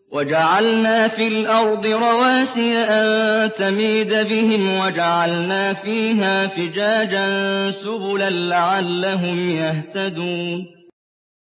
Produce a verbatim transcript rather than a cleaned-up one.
وَجَعَلْنَا فِي الْأَرْضِ رَوَاسِيَ أَن تَمِيدَ بِهِمْ وَجَعَلْنَا فِيهَا فِجَاجًا سُبُلًا لَّعَلَّهُمْ يَهْتَدُونَ